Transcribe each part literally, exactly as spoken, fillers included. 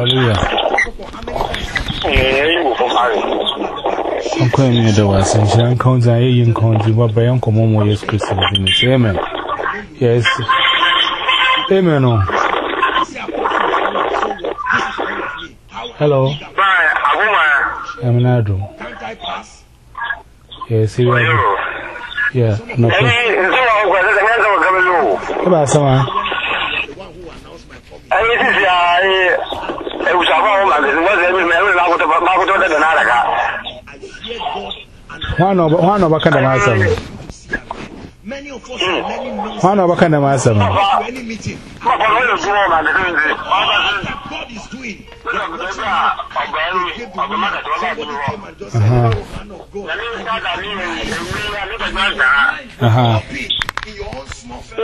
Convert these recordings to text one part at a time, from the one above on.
Hallelujah. Eh, you for marry. Uncle me the was in Shan County, I in country, but by Uncle Momo, yes, Christian. Amen. Yes. Amen. Hello. Bye, Abuma. I'm Nadu. Yes, here we are. Yeah, no. Hey, so I was the man of Gabelu. About someone. I this is I was a woman, it was every man without a Magoto than Naraga. One of one of a kind of answer. Many of us have many knows. One of a kind of answer. Any meeting. What God is doing. Uh-huh. In your own small family.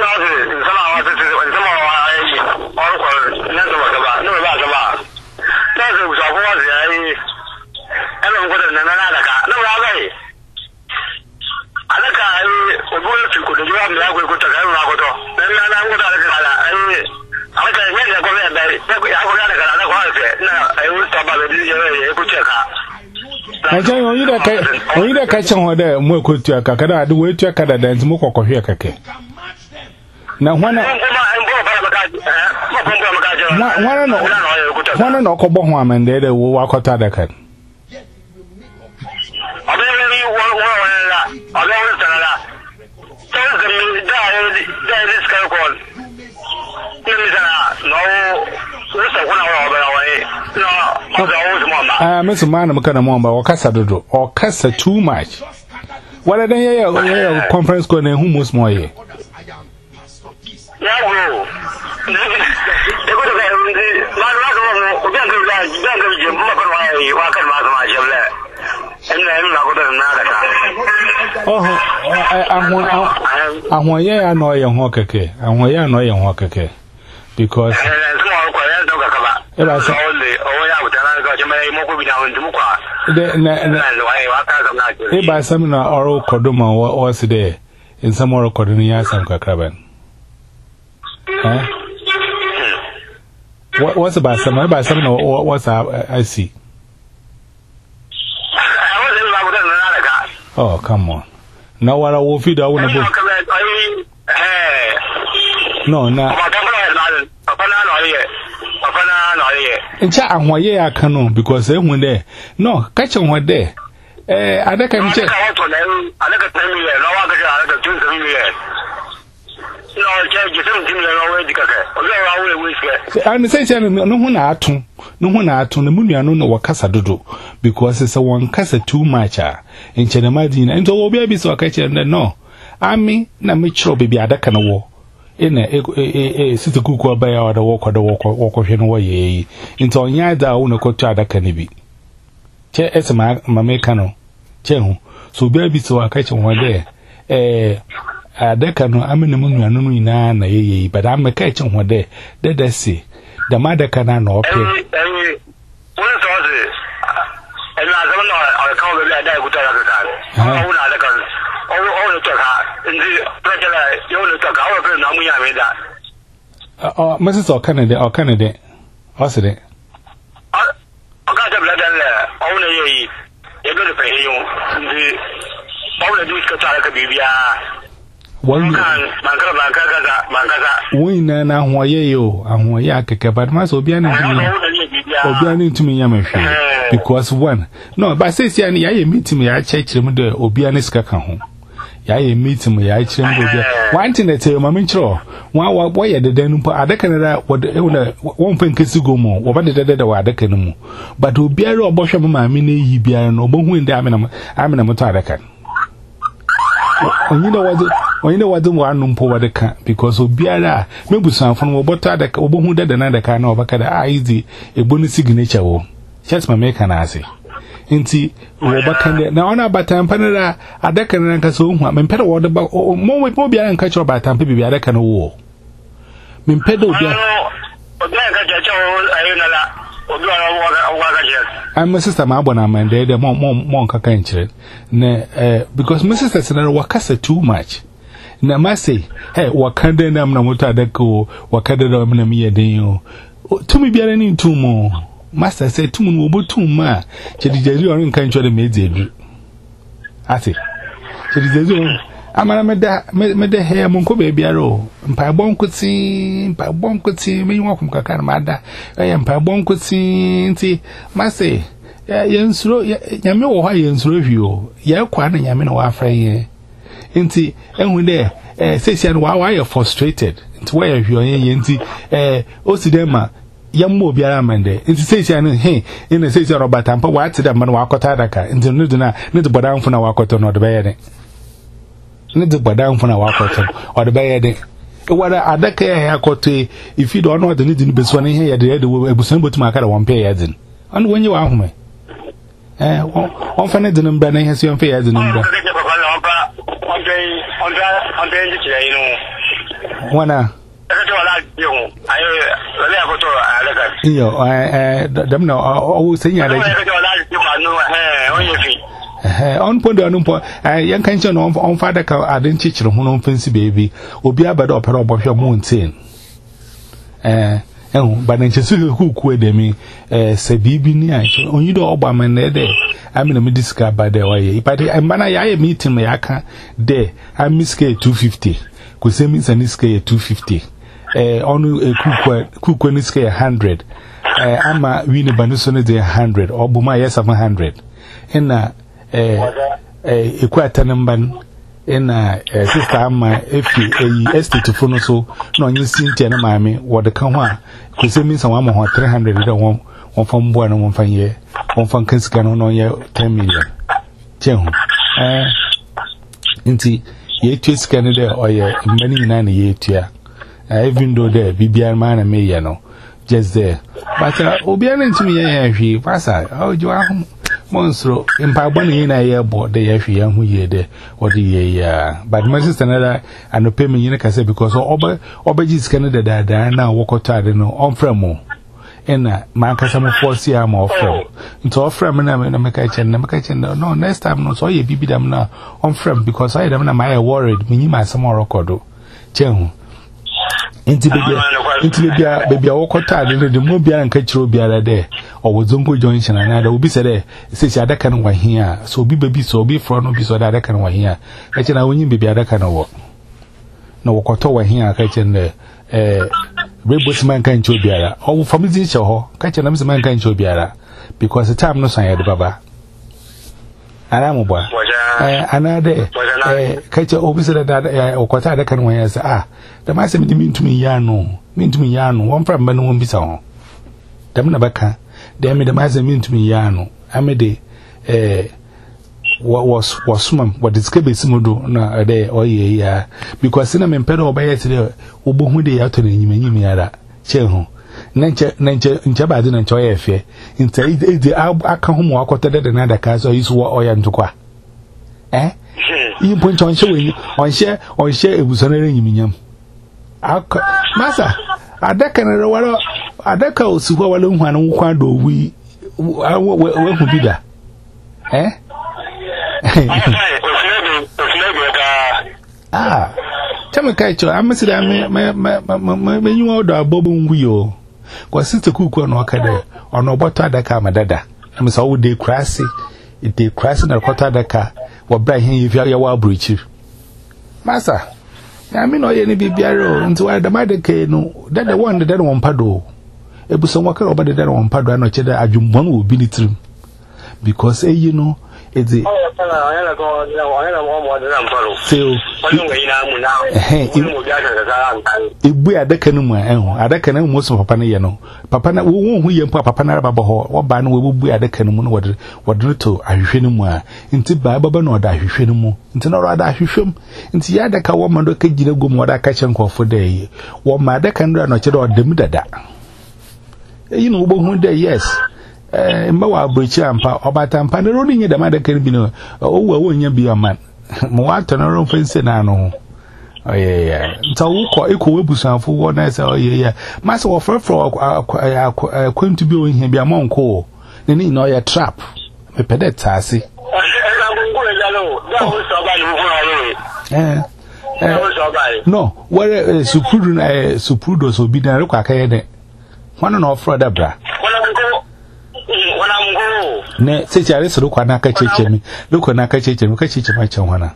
I tell you, you that catch on there, more could to a cacada, the way to a cada dance, more cock here, cake. Now, one of one and Oko Boham and they will walk out of the cat. Ah, Mister Man, I'm going to mom, or Cassa do, or Cassa too much. What are they a conference going and who most more? Yeah, oh, I want you to know your hockey. I want you to know your hockey because if I say, if I some oral cordoma was there in some oral cordonia, some craben. What was about some about some or what's I see? Oh, come on. Now, what I will feed, I want to no, no. In chat, I'm why I cannot because they went there. No, catch on what there. Eh, I don't can check. I'm saying, no one at two, no one at two, the moon, I don't know what Casa do because it's a one Casa too much. In Chenamadina, and so baby so I catch and no. I mean, na me sure baby, I don't can walk. In a city cook or by or the walk or the walk or walk of your way. Into Yada, I won't go to other canny. Che es a mamecano. Che, so baby so I catch one day. Eh, a decano, I'm in the moon, I know in a but I'm a catch on one day. Did I see the mother can not pay? And I don't know, I can't really die with other time. Oh, the talk, and the you only talk our Namuya made that. Oh, Missus or Canada or Canada. What's it? I got a blood and only you're going to pay you. The only do is Cataraca Bibia. One Win and I want you, I want Yaka, but must be an Obiani to me, Yamafi. Because one, no, but says Yanni, I meet me, I check him the Obianis Cacan. I meet me, I check one thing that I'm in trouble. One way at the Denumpa, I reckon that what one thing is to go more, what did the other decano. But Obiaro or Bosham, my mini, Biano, Bohu, I'm in a Motarakan. You know what, you know what the one number what the can because Obiara, maybe some from Obota, the Obohu dead another kind of a easy, a bonus signature. Just my make an assay. Inti, Robacan, now on about Tampanera, a decan and Casum, I'm pedal water about more with Mobia and catch about Tampa, be a decan war. Mimpedo, I'm my sister Mabona, and they're more monka country. Because my sister said, Wakasa too much. Na must hey, what can they name Namuta deco, what can they name me a day? To me, be any two more. master said to me obo tu ma chedijeri orin kan chode mezi edu ati chedijeri amara meda meda he monko be biaro mpa bonkuti mpa bonkuti me nwa kum kaka na mada eh mpa bonkuti nti mase yensuro nyame wo ha yensuro hwio ye kwa na nyame na wa afran nti ehun de eh sesian wa wa you frustrated nti wa ye hwio ye nti eh osidema yammo biara mande nti sesian he ina sesian robata mpa wa ati da man wa akota daka nti no dina ne de bodan funa wa akota no de be ye ne ne de bodan funa wa akota o de be ye de wada adaka ya akota if you don't know the need be so ne he ye de ebusan botum aka da won pe ye din an wonye wa ahome eh on fa ne dinum ba na he se on pe ye din nda wana iyo eh dem na o senya da eh on pondo on po eh yan kan che no on fa da ka adin chichire hu no fansi baby obi abada opera obohwe mountain eh eh ba na nchesu ku ku edemi eh se bibi ni a onyi do ogba man na de ami na me diska ba de waye ipade mbana ya ya meeting me aka de ami ske two fifty ko se mi sani ske two fifty eh onu ku ku ku ni ske one hundred eh ama wi ne banu so ne de one hundred obuma yes seven hundred ina eh eh ekwata namban ina sister ama efi eh estate fo no so na onye Cynthia na maame wode kan ho a ko se mi san wa mo three hundred de won won fam bo na won fan ye won fan kansika no no ye ten million chehu eh nti ye tu scan de oye many na na ye tu even though there bibia ma na me ye no just there but obi ana ntimi ye ye hwi pasa o jo ahum monstro impa bone yin na ye bo de ye hwi hu ye de odi ye ya but my sister na and pay me yin ka say because oba oba ji scan de da da na wokota de no on framo ena man ka some force ya ma offer nto offer me na me na me ka chen na me ka chen no next time no so ye bibi dam na on frame because I dem na my worried me nyima some record chen nti bibia nti bibia bibia wokota de de mo bia nka kiro bia de owozombo junction na da obi se de se si adaka no wahia so obi babi so obi fro no bi so da adaka no wahia ka chen na wonyi bibia adaka no wo na wokoto wahia ka chen de eh Rebus man can show biara. Oh, from the show, catch a man can show biara because the time no sign the baba. And I'm a boy. Another catch a officer that or quota that can wear as ah, the master mean to me yano, mean to me yano, one from Ben won't be so. Damnabaka, they made the master mean to me yano. I made a eh. What was was swim what is kebe simudo na ade oye ya because na mempere obaye tire obohu de ya to na nyima nyima ya che ho na nche na nche nche ba de na nche oye fe nta ide aka ho mo akoto de na da ka so isu oya ntokwa eh yi poncho onche we onche onche ebusonere nyiminyam aka masa adaka na wala adaka osuwa wala nhwa na nkwa do wi we hu bida eh ah tell kai cho amesida me me me me nyu odo abobo ngwuyo kwa sister kuku no akade ono boto adaka amadada amesa wo de krasi de krasi na koto adaka wo bra hin yifia ya wa abruchi masa na me no ye ni bibiaro nti wa da madaka no da da one da won pado ebuso wakara obade da won pado ano cheda adwumbon wo bi ni trim because eh you know it's it. So, ibu adaka no mu ehun adaka no mu so papa na ye no papa na wo hu ye mpa papa na baba ho wo ba no wo bu adaka no mu no wode wode to ahwehwe no mu a nti ba baba no da ahwehwe no mu nti no da ahwehwem nti ya adaka wo ma do ka gina gom wode aka chen kofo da yi wo ma adaka no no che do dem dada you know wo hu da yes eh mba wa abrochi ampa obata ampa ne ro ni da ma da kan bi no o wa wonya bi aman mo wa to no ro fense na no oh yeah yeah nta wo ko eko webusanfo wo na say oh yeah yeah ma say wo frefro kwento bi o hia bi amon ko ne ni no ya trap me pede tase eh no where suprudo na suprudo so bi na re kwa ka ye de wana no ofro da bra ne sai ya rasa lokwa na kace ce mi lokwa na kace ce mi kace ce ma can wana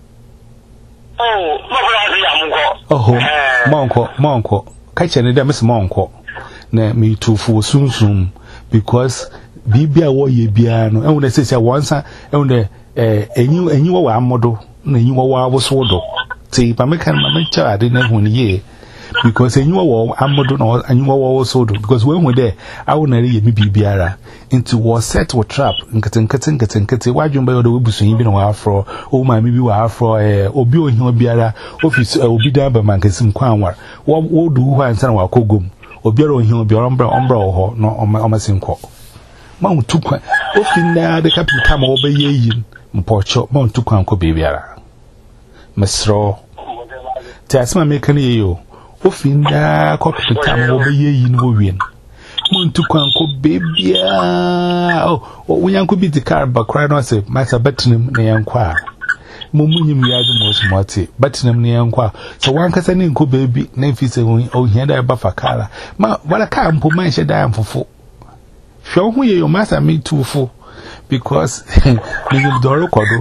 oh ma fara ya mu ko oho monko monko kace ne da miss monko na mi tufu sunsun because bibia wo ye bia no ehun say say once ehun de eh enyi enyi wo wa amodo na enyi wo wa awoso do ti pa me kan ma me cha ade na ehun ye because enyi wo amodo na enyi wo wa awoso do because when we there awu na ye mi bibiara into was set with trap nkete nkete nkete nkete wadwun ba yodo busun bi na wa afro o ma mi bi wa afro eh obi ohi obiara office obi dan ba mankesim kwanwar wo do hu ansa na wa kogom obiara ohi obiara ombra ombra ho no omasinko ma utukwa ofinna de capital ma obeye yin mpocho ma utukwa nko bebiara mesro ti asema mekane yeyo ofinna ko capital ma obeye yin wo wien ma utukwa nko bebia oh wunyanko bi di car ba kra no se masa betinem na yankwa mumunyim yadu mo smoti betinem na yankwa so wankasa ne nko bebi na mfise ohia da ba fakala ma wala ka mpo man hye da amfofo Show who you master me too full because you do kodo.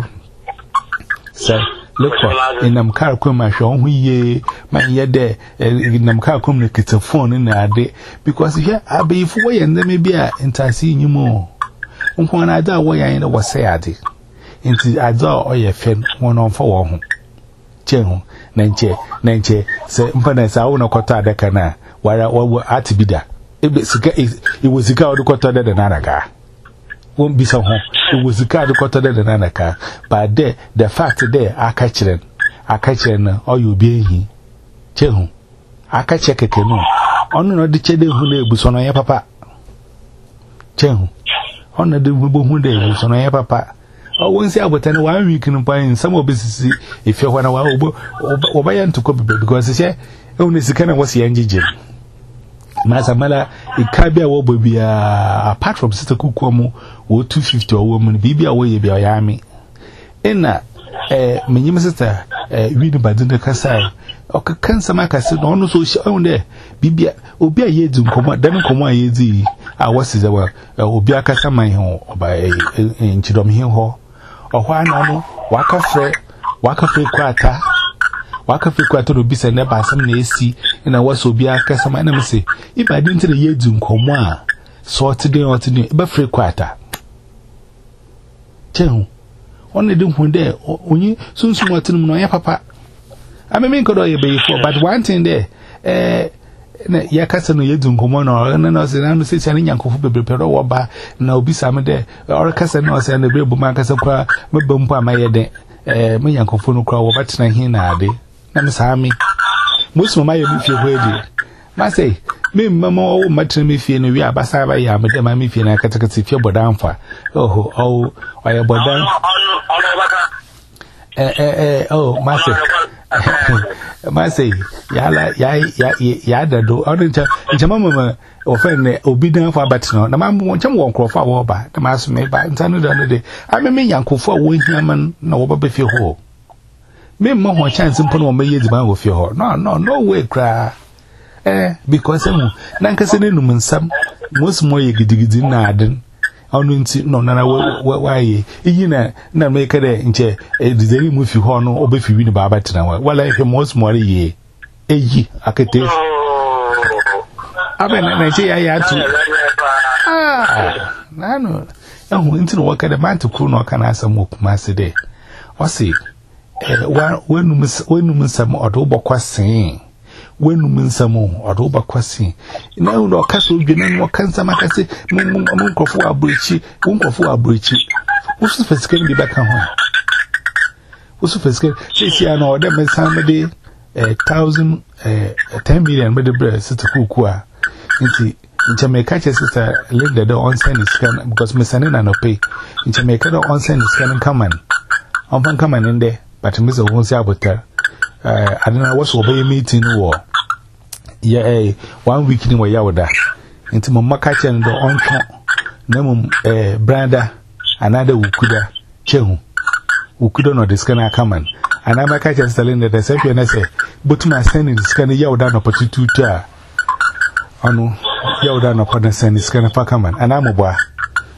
So look in them car come my show who ye my ye there in them car come the kitchen phone in the because here I be for and then maybe I intercede you more. When I do what I end was say I did. Into I do all your friend one on for one. Cheng, Nanche, Nanche, say, Mpana, I won't cut out the cana, where I will at to be there. It was a guy who got other than Anaka. Won't be so home. It was a guy who got other than Anaka. But there, the fact there, I catch them. I catch them, or you be he. Chehu. I catch a canoe. Honor the chede who they was on your papa. Chehu. Honor the wibble who they was on your papa. Oh, once I would tell one week in buying some of business if you want a while or buy to copy because it's here only the kind of was the engine. Masamala, it can't be a wobbly be apart from Sister Kukwamo or two fifty or woman, be away be a yammy. Enna, eh, my sister, eh, reading by the Casai, or can some said, no, so she own there. Bibia, Obia Yedum, come, then come one yedi. I was is our Obia Casamai or by in Chidom Hill Hall. Or why no, Waka Fre, Waka Fre Quata. Waka fi kwa to bi se ne ba sam na esi na waso bi aka sama na mse if I didn't the yedu nkomo a sort dey or today ba free kwata chehu on the hu there onyi sunsun watinum no ya papa ameme nkodo ye be for but one thing there eh na ya kasa no yedu nkomo no na no se na no se se nyankofo bebrepero wo ba na obi sam there or kasa no se na bebu man kasa kwa mebam pa mayede eh me nyankofo no kwa wo batena hin na ade na sami musu mama ye mfie ho edi ma say me mama o matena me fie no wi abasa ba ya me de ma me fie na katakata fie bodan fa oho o oya bodan eh eh eh oh ma say ma say ya la ya ya ya dado o nta nta mama o fe ne obi dan fa batena na ma mo ntam won krofo a wo ba na ma so me ba nta no da no de a me me yankofo a wo hiaman na wo ba be fie ho me ma ho chance mpo no me yedi ban wo fie ho no no no way kra eh because em na nkase ne num nsam mos mo ye gidigidi na aden onu nti no na wa ye yi na na me kede nche edizeri mu fi ho no obefi wi ni baba tena wa wala he mos mo ye eyi akete abe na na che ya ya tu ah na no ehun nti no wa kede man to kru no kana asam okuma se de o se eh wenum wenum nsam odo bokwasen wenum nsam odo bokwasen na no kasa odwene no kansa makase mun nkofo abrechi nkofo abrechi usu fesike ndi baka ho usu fesike sisi na oda mesan de one thousand eh ten million me de bre sita kuku a nti nche me catch sister Linda the on send is can because me send na no pay nche me ka the on send is can come on on fan come in there but me so won say abotar eh adena was obey meeting wo yeah eh one week ni wo yawoda nti mo makache ndo onto na mum eh brother another wukuda chehu wukuda no this can come on and I'm makache selling the same na say but na send this can yawoda no potitu ta anu yawoda no partner send this can fa come on and I'm boa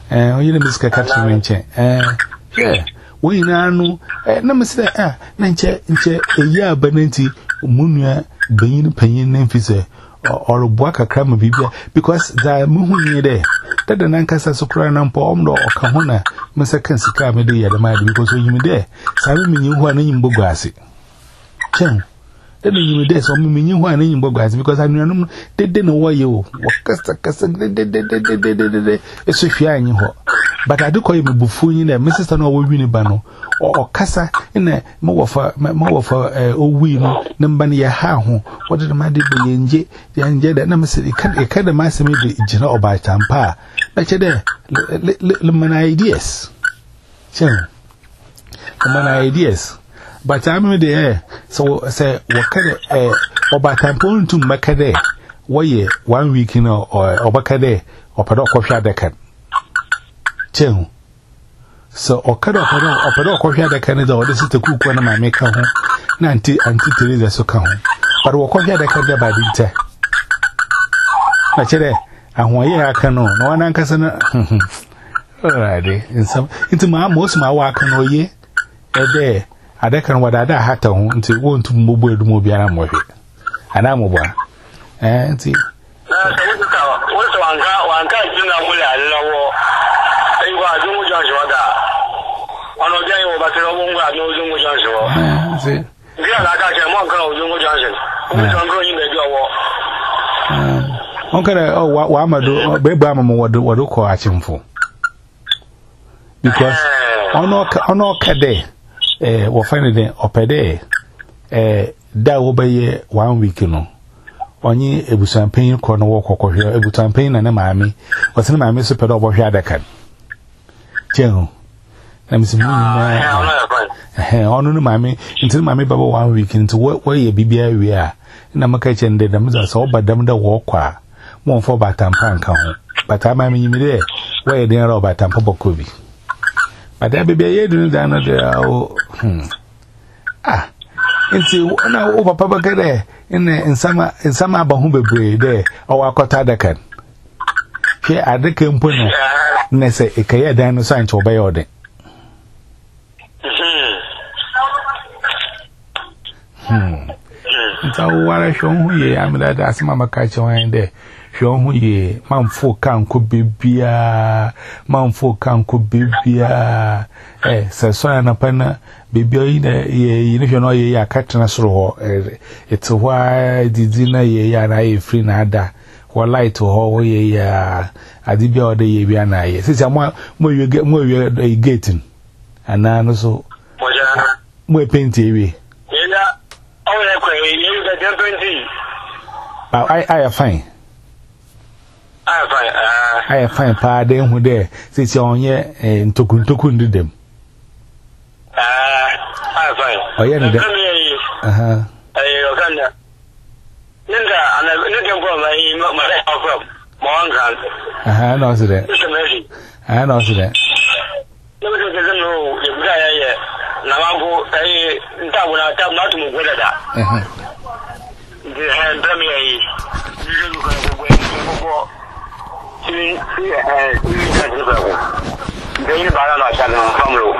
eh o yire miska catch me nche eh yeah we na no eh na me say ah na nche nche eyi abananti munua banyin panyin na mfise or bua kakra ma bibia because da muhu yin there that na nkasa sokra na mpo omdo oka ho na me second sika me dey yadama because you me there sabe me nyi ho na nyimbo gwase chen that you me there so me nyi ho na nyimbo gwase because anuanum de de no wo ye o wakasa kasa de de de de de de de eso hwia anyi ho but adekoy me bufu yin na me sister no wo wini ba no o kasa ina mo wofa mo wofa o wi no namba ne ya ha ho what did my dey be nje ya nje da na me se e ka da ma se me de jina oba tampa na che de le mana ideas chen mana ideas but I me de so say wakade eh oba tampa ntum makade woye one week no obakade opedo kohwa de kan chen so okada okada opedo kohwa de kan da ode sita kuku na ma meka ho na anti anti Teresa so ka ho but wo kohwa de kan da ba dinta na chere ahwoye aka no na wana nkasa na alright insam inti ma mo so ma wa aka no ye ede ade kan wada da hata ho nti wo ntu mbobo edu mo biara mo hwe ana mo bwa eh nti na tawo ka wo so wanka wanka jinga mule alawo ai wa jungu janjo da ono jai wo batero wonga no jungu janjo eh nti ndia la ka je mo kan o jungu janjo wo jango yin be jo wo onkere o wa amado be ba mama wodo wodo ko achimfo because ono ono kade eh wo find the opede eh da wo be one week no onye ebusampen ko no wo kokohwe ebusampen na na maami wasene maami so pedo obo hwe adakan tienu na misimu na eh ono no maami ntin maami baba one week nti wo ye bibia wi a na maka chende da muza so badam da wo kwa mo fo batampa nka ho batama mi nyimire wo ye den ro batampa bokobi bada bibia ye dunu da no da o hmm ah nti na wo papa bakare ene nsama nsama abahu bebre de o akota dakan ke adaka mpo na na se ekaye dan no san cho bayo de hmm nta wara hwon ye amida da asema maka che wan de hwon ye manfo kan ko bebia manfo kan ko bebia eh se so na pana bebia yi na ye ni hwon ye ya katena soro ho it's why didi na ye ya na ye free na ada wo light ho ye ya adibia o de ye bia na ye se mo mo ye mo ye gating ana no so mo paint ewe oh yeah ko ye the twenty I I am fine I am fine uh I am fine pa de hu de se ti onye ntokun tokun dem ah I am fine oh yeah no de aha eh o kan da ninda ana ninda ko mai mare ko mo an kan aha no so de aha no so de no de de no ye buda ya ye na wango eh nta buna ta ma tu mu goda da aha de han da mi ai ni ko ko ko ko ko si si eh si ka de ba ko de ni ba na sha na famlo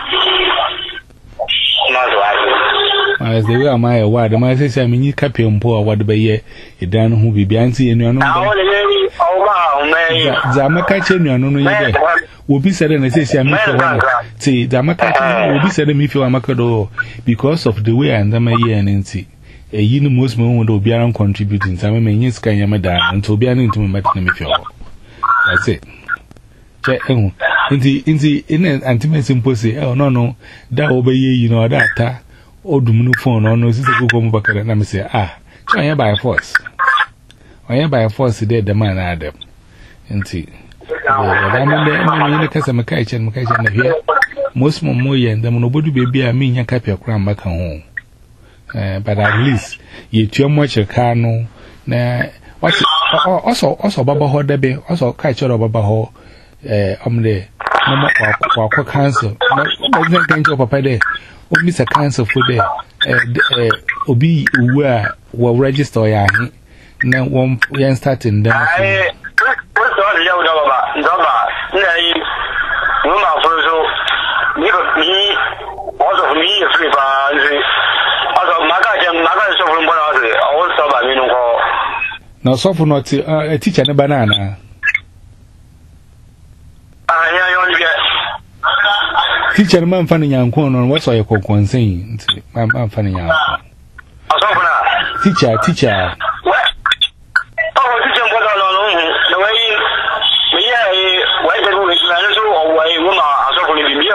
ma zo ai as the way am I word ma say say me kape mpo a word be ye edan ho bibia nti enuanu na o le ni o ma o me za maka che enuanu no ye de obi said na say say me fe wa ti za maka che obi said me fe wa maka do because of the way and ma ye nti eyi ni most mo wo do obi aran contributing sa me me yin sika nyama da nti obi aran ntumi mata na me fe wa that's it che ehun nti nti ina anti simple say eh no no da obeye yi no da ta odumunu phone no no sisi ko mo bakara na me say ah try by force oya by force dey the man adam nti da mo de mo yin ka se me kai chen me kai chen na hia most mo mo yen da mo no bodu bebi a me nya ka pe kura mbaka ho eh but at least ye tua mo cheka no na what also also baba ho da be also kai chero baba ho eh amle no kwa kwa cancel no no kan cho papa de o mi sa cancel for there eh obi uwe a wo register ya hi na won yen starting dem ai what so le yawo da baba ndaba na yi Now, so for not a teacher, a banana. Teacher, man, funny young corn on what's your cock one saying. I'm funny young. Teacher, teacher. Oh, teacher, what are the way? Yeah, why the rule is or why woman are so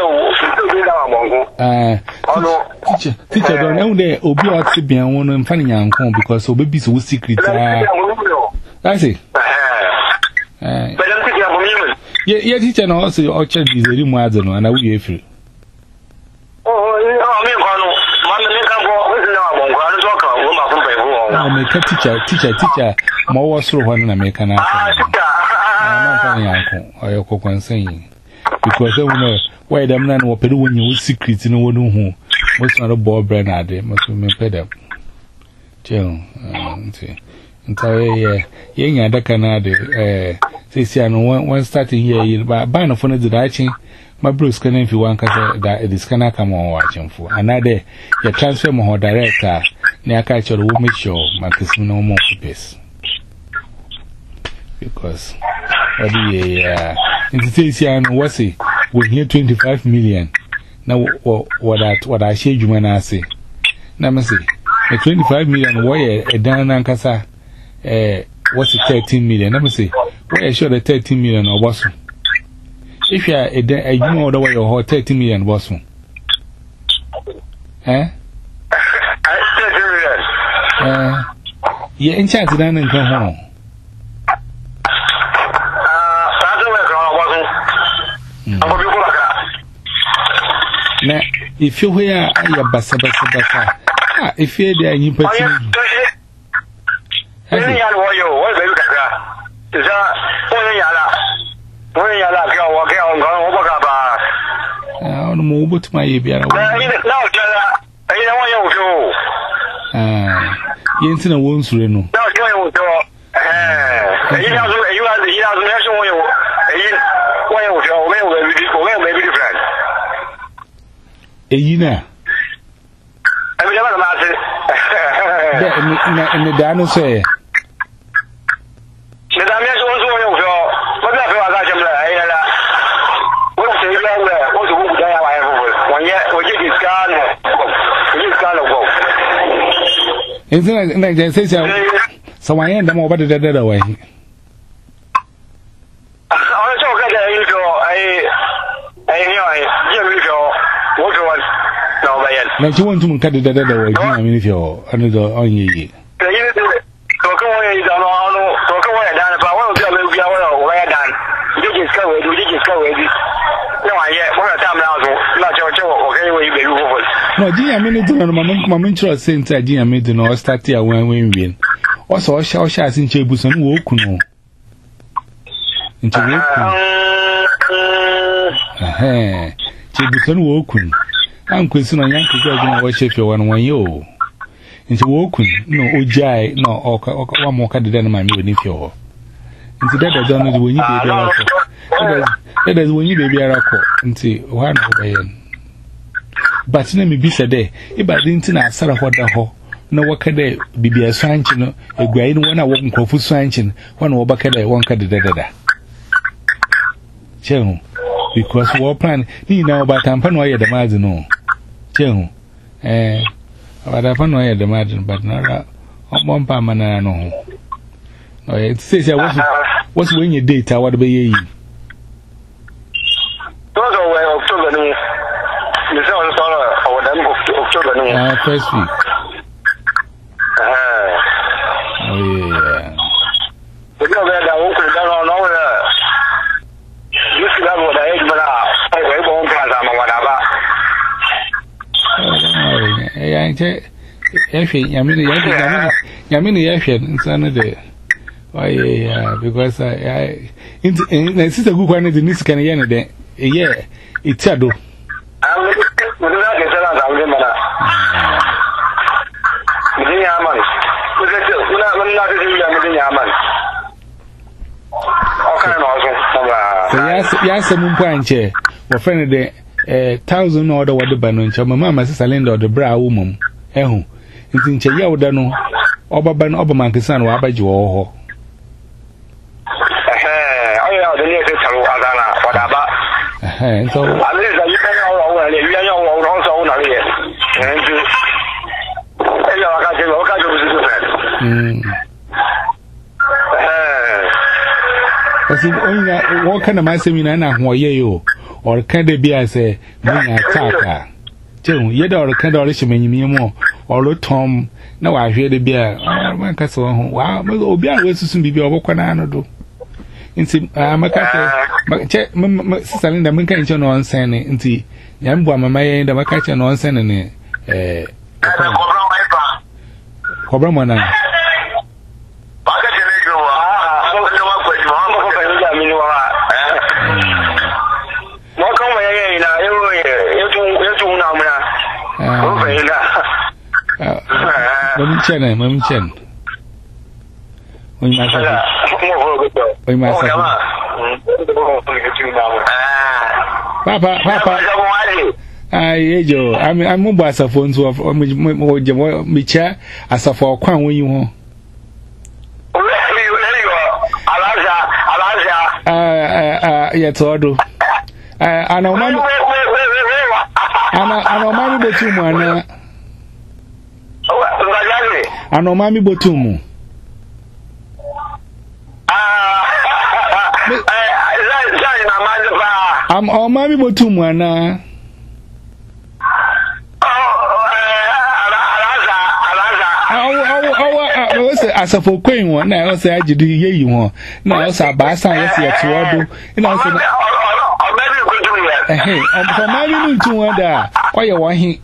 going to be teacher, teacher, don't know there, Obi ought to be one and funny young corn because Obi is so secret. I see. Yeah, yeah, teacher, and also orchard is a little more than one. I will be free. Oh, I make a teacher, teacher, teacher, more was through one American. I'm not funny uncle or your cock and saying because I don't know why them none were Peru when you was secret in one who was not a ball brand. I did must be fed up. Jill, until young at the Canada, eh, say, one starting here, but ban of one of the ditching. My Bruce can if you want that it is gonna come on watching for another. You transfer more director. Near catch your woman show, Marcus no more pace. Because, what do you, uh, in the case, I know what's it, we're here twenty five million. Now, what I, what I share you when I say, now, I say, a twenty five million wire, a down and cassa, eh, what's it, thirteen million? Let me say, why I show the thirteen million or what's if you are a day, you know the way your whole thirty million was. Eh? Uh, yeah, in charge of that and come home. Now, if you hear a bassa bassa bassa, ah, if you're there, you put in. I don't know what my baby. Ah, you ain't a wounds, Reno. No, you have you have the national way. Maybe different. A year. I mean, I'm not the dinosaur. Isn't it like they say so? So I end them over the dead away. Now, you want to cut the dead away? I mean, if you're under the on ye. No, dear, I mean, it's not my mentor since I didn't meet the North Start here when we win. Also, I shall shout in Chebus and walk no. Into eh, Chebus and walking. I'm questioning on Yankee Dragon worship your one one yo. Into walking, no, Ojai, no, or one more card than my new nephew. Into that, I don't know when you be a that is when you be a rock. Into one way. But let me be said there. If I didn't know Sarah what the hole, no work a day, be a swanching, a grain one I won't go for swanching, one or back a day, one cut the dada. Channel, because war plan, you know about Tampanoy the Margin. No, Channel, eh, about Tampanoy the Margin, but not one permanent. No, it says I was what's when your data, what be ye? Uh, first week. Oh, yeah. The girl that I opened down on over there. You see that what I ate, but I won't pass on whatever. Oh, don't worry. I think, I mean, I mean, the action, son of the. Oh, yeah, because I, I, it's a good one in this kind of year. Yeah, it's a do. Yes, a moon point chair. We're friend of the thousand order what the banner, my mamma says I land or the brow woman. Eh, in Tincha Yodano, Oberban Oberman, son, or Abajo. eh so at least you can all well you are all on so na le and you eh ya ka je lo ka je busu fe mm eh kasi onya wo kana ma seminar na ho ye yo or kan de bia se munya taka chen ye da or kan da or shimanyimi mo or tom na wa hwe de bia man ka so ho wa obi a we susun bibia obokwa na no do nti amakate che sister Linda mun kan che no onsen ne nti nyam bua mama ye da maka che no onsen ne eh kobra mo na baka che ne jo wa mo ne wa kwa jo mo ko fa nja mi ni wa mo ko mo ye na yo yo tu yo tu na mo na ko fa ina Mami chene, mami chene. Mami masa. Mami masa. Papa, papa. Ai ejo, ami ami bo asafo nso of mo je mo mi cha asafo kwan won yi ho. Alaja, alaja. Ah ah ya todo. Ah ana mami. Ana ana mami botu mu ana. Ano mami botumu. Ah. Eh, sai na manza. Am o mami botumu ana. Oh, eh, alaza, alaza. Awu awu awu o se asafo kwen won na o se agidi yeyi won. Na o se abasa yes ye tuodo. Ina o se na. O maybe go do it. Eh eh, o so mami nu tu won da. O ye won hin.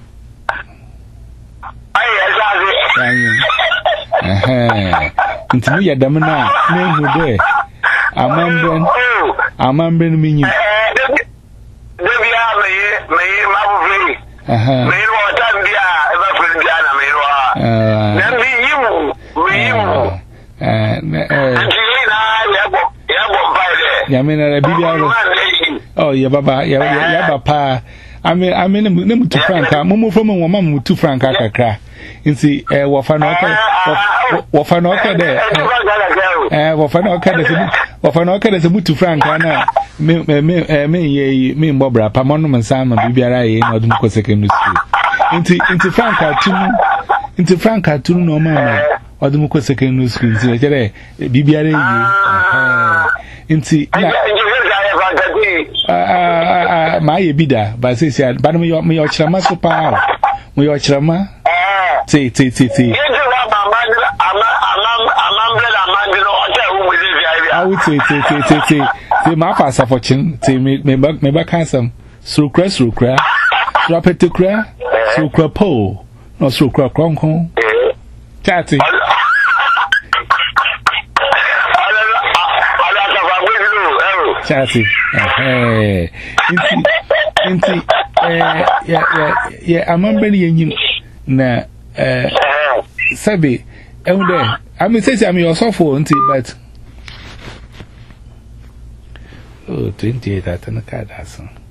Ai, exactly. Ayin. Eh. Ntinu ya dam na na hu de. Amamben. Amamben minyi. Eh, debi ya me me mabu fi. Aha. Me ro ta bia e ba fi bia na me ro. Ah. Na mi yimu, mi yimu. Eh, eh. Anti na ya go, ya go bai de. Ya me na bibia ro. Oh, ya baba, ya ya baba. Ame ame ne mutu franka, mumu from mo mama mutu franka kakra. Nti eh wo fa no ka wo fa no ka de eh wo fa no ka de wo fa no ka de mutu franka na me me me ye me mbobra pa mo no nsa ma bibiara ye na odum ko secondary school. Nti nti franka tunu nti franka tunu no ma odum ko secondary school nti jere bibiara ye eh nti na ah ah ma ye bida ba se se ba no me yo chirama so pa mo yo chirama ti ti ti ti awu ti ti ti ti ti ti ma fa sa fortune ti me me me ba kan sam surukra surukra rapetukra surukra po no surukra kronkon chati chati eh inti inti eh ya ya ya amambe ni yenyim na eh sabi ehunde ami say say ami osofo nti but oh twenty-eight atana ka da so